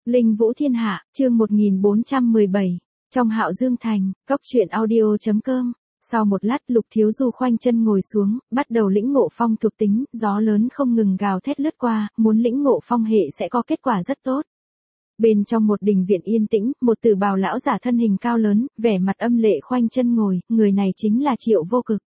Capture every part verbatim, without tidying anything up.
Linh Vũ Thiên Hạ, chương một nghìn bốn trăm mười bảy. Trong Hạo Dương Thành, Cốc Truyện Audio chấm com. Sau một lát, Lục Thiếu Du khoanh chân ngồi xuống, bắt đầu lĩnh ngộ phong thuộc tính, gió lớn không ngừng gào thét lướt qua, muốn lĩnh ngộ phong hệ sẽ có kết quả rất tốt. Bên trong một đình viện yên tĩnh, một tử bào lão giả thân hình cao lớn, vẻ mặt âm lệ khoanh chân ngồi, người này chính là Triệu Vô Cực.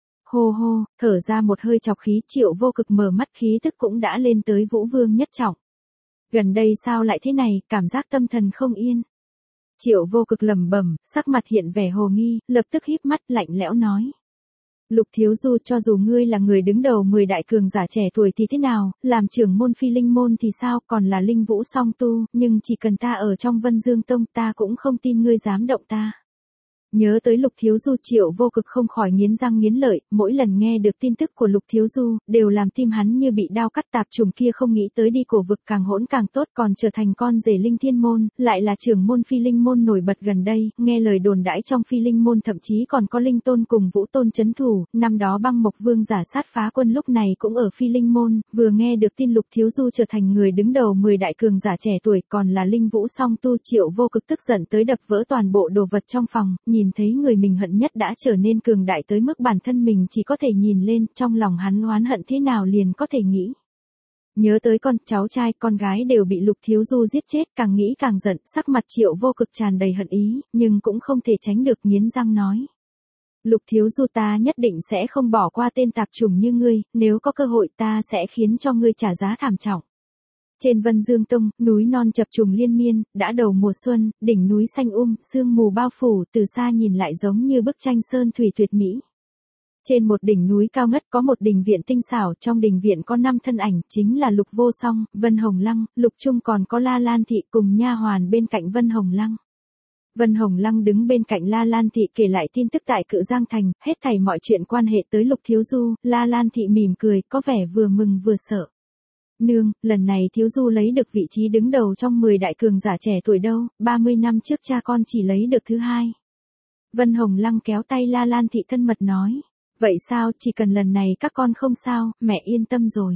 Hô hô, thở ra một hơi trọc khí, Triệu Vô Cực mở mắt, khí tức cũng đã lên tới Vũ Vương nhất trọng. Gần đây sao lại thế này, cảm giác tâm thần không yên. Triệu Vô Cực lẩm bẩm, sắc mặt hiện vẻ hồ nghi, lập tức híp mắt lạnh lẽo nói. Lục Thiếu Du, cho dù ngươi là người đứng đầu mười đại cường giả trẻ tuổi thì thế nào, làm trưởng môn Phi Linh môn thì sao, còn là Linh Vũ song tu, nhưng chỉ cần ta ở trong Vân Dương Tông ta cũng không tin ngươi dám động ta. Nhớ tới Lục Thiếu Du, Triệu Vô Cực không khỏi nghiến răng nghiến lợi, mỗi lần nghe được tin tức của Lục Thiếu Du, đều làm tim hắn như bị đao cắt, tạp trùng kia không nghĩ tới đi cổ vực càng hỗn càng tốt, còn trở thành con rể Linh Thiên môn, lại là trưởng môn Phi Linh môn nổi bật gần đây, nghe lời đồn đãi trong Phi Linh môn thậm chí còn có Linh Tôn cùng Vũ Tôn trấn thủ, năm đó Băng Mộc Vương giả sát phá quân lúc này cũng ở Phi Linh môn, vừa nghe được tin Lục Thiếu Du trở thành người đứng đầu mười đại cường giả trẻ tuổi, còn là Linh Vũ song tu, Triệu Vô Cực tức giận tới đập vỡ toàn bộ đồ vật trong phòng, nhìn thấy người mình hận nhất đã trở nên cường đại tới mức bản thân mình chỉ có thể nhìn lên, trong lòng hắn oán hận thế nào liền có thể nghĩ. Nhớ tới con cháu trai, con gái đều bị Lục Thiếu Du giết chết, càng nghĩ càng giận, sắc mặt Triệu Vô Cực tràn đầy hận ý, nhưng cũng không thể tránh được nghiến răng nói. Lục Thiếu Du, ta nhất định sẽ không bỏ qua tên tạp chủng như ngươi, nếu có cơ hội ta sẽ khiến cho ngươi trả giá thảm trọng. Trên Vân Dương Tông, núi non chập trùng liên miên, đã đầu mùa xuân, đỉnh núi xanh um, sương mù bao phủ, từ xa nhìn lại giống như bức tranh sơn thủy tuyệt mỹ. Trên một đỉnh núi cao ngất có một đình viện tinh xảo, trong đình viện có năm thân ảnh, chính là Lục Vô Song, Vân Hồng Lăng, Lục Trung, còn có La Lan Thị cùng nha hoàn bên cạnh Vân Hồng Lăng. Vân Hồng Lăng đứng bên cạnh La Lan Thị kể lại tin tức tại Cự Giang Thành, hết thảy mọi chuyện quan hệ tới Lục Thiếu Du, La Lan Thị mỉm cười, có vẻ vừa mừng vừa sợ. Nương, lần này Thiếu Du lấy được vị trí đứng đầu trong mười đại cường giả trẻ tuổi đâu, ba mươi năm trước cha con chỉ lấy được thứ hai. Vân Hồng Lăng kéo tay La Lan Thị thân mật nói, vậy sao, chỉ cần lần này các con không sao, mẹ yên tâm rồi.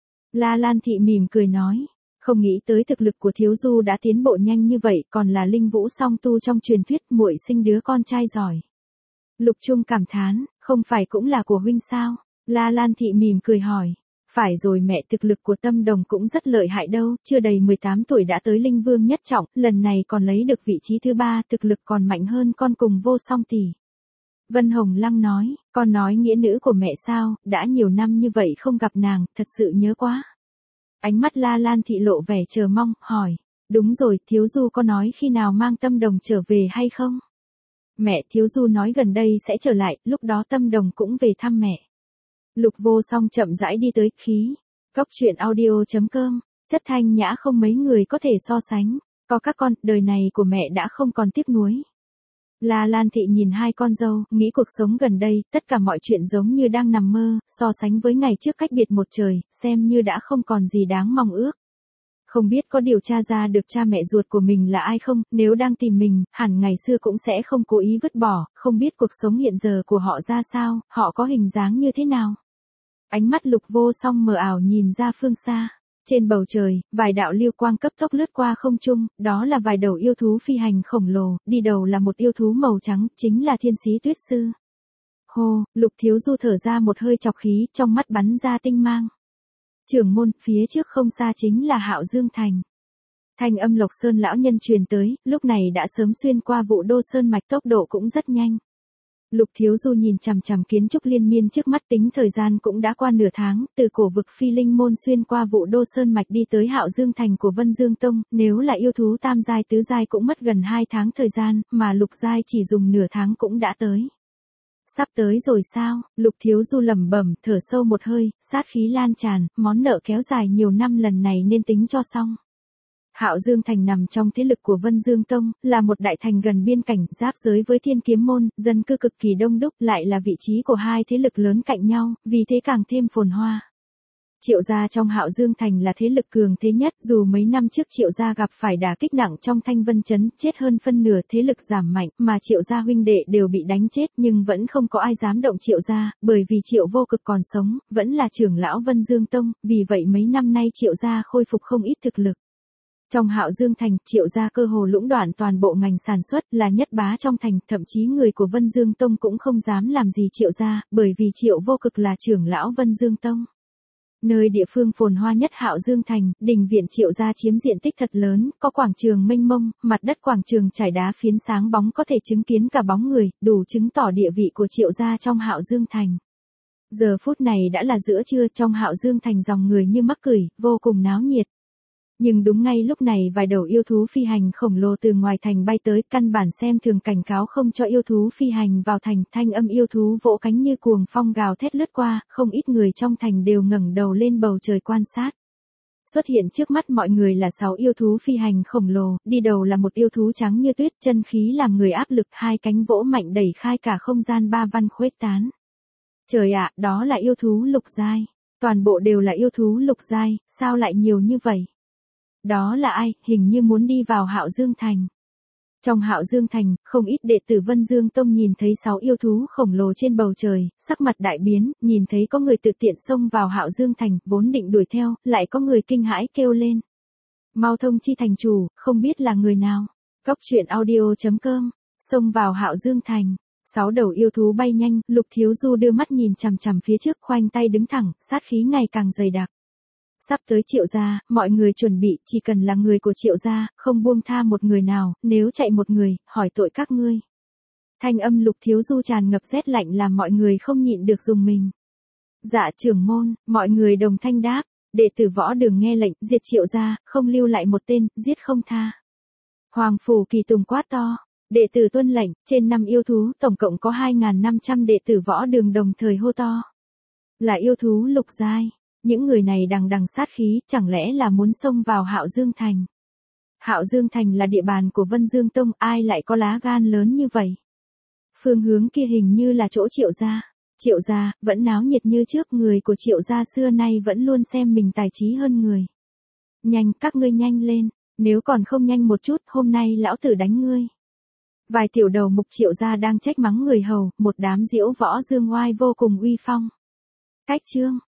La Lan Thị mỉm cười nói, không nghĩ tới thực lực của Thiếu Du đã tiến bộ nhanh như vậy, còn là Linh Vũ song tu trong truyền thuyết, muội sinh đứa con trai giỏi. Lục Trung cảm thán, không phải cũng là của huynh sao? La Lan Thị mỉm cười hỏi. Phải rồi mẹ, thực lực của Tâm Đồng cũng rất lợi hại đâu, chưa đầy mười tám tuổi đã tới Linh Vương nhất trọng, lần này còn lấy được vị trí thứ ba, thực lực còn mạnh hơn con cùng Vô Song tỷ. Vân Hồng Lăng nói, con nói nghĩa nữ của mẹ sao, đã nhiều năm như vậy không gặp nàng, thật sự nhớ quá. Ánh mắt La Lan Thị lộ vẻ chờ mong, hỏi, đúng rồi, Thiếu Du có nói khi nào mang Tâm Đồng trở về hay không? Mẹ, Thiếu Du nói gần đây sẽ trở lại, lúc đó Tâm Đồng cũng về thăm mẹ. Lục Vô Song chậm rãi đi tới, khí. Cốc Truyện Audio chấm com, chất thanh nhã không mấy người có thể so sánh, có các con, đời này của mẹ đã không còn tiếc nuối. La Lan Thị nhìn hai con dâu, nghĩ cuộc sống gần đây, tất cả mọi chuyện giống như đang nằm mơ, so sánh với ngày trước cách biệt một trời, xem như đã không còn gì đáng mong ước. Không biết có điều tra ra được cha mẹ ruột của mình là ai không, nếu đang tìm mình, hẳn ngày xưa cũng sẽ không cố ý vứt bỏ, không biết cuộc sống hiện giờ của họ ra sao, họ có hình dáng như thế nào. Ánh mắt Lục Vô Song mờ ảo nhìn ra phương xa. Trên bầu trời, vài đạo lưu quang cấp tốc lướt qua không trung, đó là vài đầu yêu thú phi hành khổng lồ, đi đầu là một yêu thú màu trắng, chính là Thiên Sĩ Tuyết Sư. Hô, Lục Thiếu Du thở ra một hơi trọc khí, trong mắt bắn ra tinh mang. Trưởng môn, phía trước không xa chính là Hạo Dương Thành. Thanh âm Lộc Sơn lão nhân truyền tới, lúc này đã sớm xuyên qua Vũ Đô Sơn mạch, tốc độ cũng rất nhanh. Lục Thiếu Du nhìn chằm chằm kiến trúc liên miên trước mắt, tính thời gian cũng đã qua nửa tháng, từ cổ vực Phi Linh môn xuyên qua Vũ Đô Sơn mạch đi tới Hạo Dương Thành của Vân Dương Tông, nếu là yêu thú tam giai tứ giai cũng mất gần hai tháng thời gian, mà lục giai chỉ dùng nửa tháng cũng đã tới. Sắp tới rồi sao? Lục Thiếu Du lẩm bẩm, thở sâu một hơi, sát khí lan tràn, món nợ kéo dài nhiều năm lần này nên tính cho xong. Hạo Dương Thành nằm trong thế lực của Vân Dương Tông, là một đại thành gần biên cảnh, giáp giới với Thiên Kiếm môn, dân cư cực kỳ đông đúc, lại là vị trí của hai thế lực lớn cạnh nhau, vì thế càng thêm phồn hoa. Triệu gia trong Hạo Dương Thành là thế lực cường thế nhất, dù mấy năm trước Triệu gia gặp phải đả kích nặng trong Thanh Vân Trấn, chết hơn phân nửa, thế lực giảm mạnh, mà Triệu gia huynh đệ đều bị đánh chết, nhưng vẫn không có ai dám động Triệu gia, bởi vì Triệu Vô Cực còn sống, vẫn là trưởng lão Vân Dương Tông, vì vậy mấy năm nay Triệu gia khôi phục không ít thực lực. Trong Hạo Dương thành, Triệu gia cơ hồ lũng đoạn toàn bộ ngành sản xuất, là nhất bá trong thành, thậm chí người của Vân Dương Tông cũng không dám làm gì Triệu gia, bởi vì Triệu Vô Cực là trưởng lão Vân Dương Tông. Nơi địa phương phồn hoa nhất Hạo Dương thành, đình viện Triệu gia chiếm diện tích thật lớn, có quảng trường mênh mông, mặt đất quảng trường trải đá phiến sáng bóng có thể chứng kiến cả bóng người, đủ chứng tỏ địa vị của Triệu gia trong Hạo Dương thành. Giờ phút này đã là giữa trưa, trong Hạo Dương thành dòng người như mắc cửi, vô cùng náo nhiệt. Nhưng đúng ngay lúc này vài đầu yêu thú phi hành khổng lồ từ ngoài thành bay tới, căn bản xem thường cảnh cáo không cho yêu thú phi hành vào thành, thanh âm yêu thú vỗ cánh như cuồng phong gào thét lướt qua, không ít người trong thành đều ngẩng đầu lên bầu trời quan sát. Xuất hiện trước mắt mọi người là sáu yêu thú phi hành khổng lồ, đi đầu là một yêu thú trắng như tuyết, chân khí làm người áp lực, hai cánh vỗ mạnh đẩy khai cả không gian ba văn khuếch tán. Trời ạ, đó là yêu thú lục giai. Toàn bộ đều là yêu thú lục giai, sao lại nhiều như vậy? Đó là ai, hình như muốn đi vào Hạo Dương thành. Trong Hạo Dương thành, không ít đệ tử Vân Dương Tông nhìn thấy sáu yêu thú khổng lồ trên bầu trời, sắc mặt đại biến, nhìn thấy có người tự tiện xông vào Hạo Dương thành, vốn định đuổi theo, lại có người kinh hãi kêu lên. Mau thông chi thành chủ, không biết là người nào. Cốc truyện audio chấm com, xông vào Hạo Dương thành. Sáu đầu yêu thú bay nhanh, Lục Thiếu Du đưa mắt nhìn chằm chằm phía trước, khoanh tay đứng thẳng, sát khí ngày càng dày đặc. Sắp tới Triệu gia, mọi người chuẩn bị, chỉ cần là người của Triệu gia, không buông tha một người nào, nếu chạy một người, hỏi tội các ngươi. Thanh âm Lục Thiếu Du tràn ngập rét lạnh làm mọi người không nhịn được dùng mình. Dạ trưởng môn, mọi người đồng thanh đáp, đệ tử Võ Đường nghe lệnh, diệt Triệu gia, không lưu lại một tên, giết không tha. Hoàng Phủ Kỳ Tùng quát to, đệ tử tuân lệnh, trên năm yêu thú, tổng cộng có hai nghìn năm trăm đệ tử Võ Đường đồng thời hô to. Là yêu thú lục giai. Những người này đằng đằng sát khí, chẳng lẽ là muốn xông vào Hạo Dương thành. Hạo Dương thành là địa bàn của Vân Dương Tông, ai lại có lá gan lớn như vậy? Phương hướng kia hình như là chỗ Triệu gia. Triệu gia, vẫn náo nhiệt như trước, người của Triệu gia xưa nay vẫn luôn xem mình tài trí hơn người. Nhanh, các ngươi nhanh lên, nếu còn không nhanh một chút, hôm nay lão tử đánh ngươi. Vài tiểu đầu mục Triệu gia đang trách mắng người hầu, một đám diễu võ dương oai vô cùng uy phong. Cách chương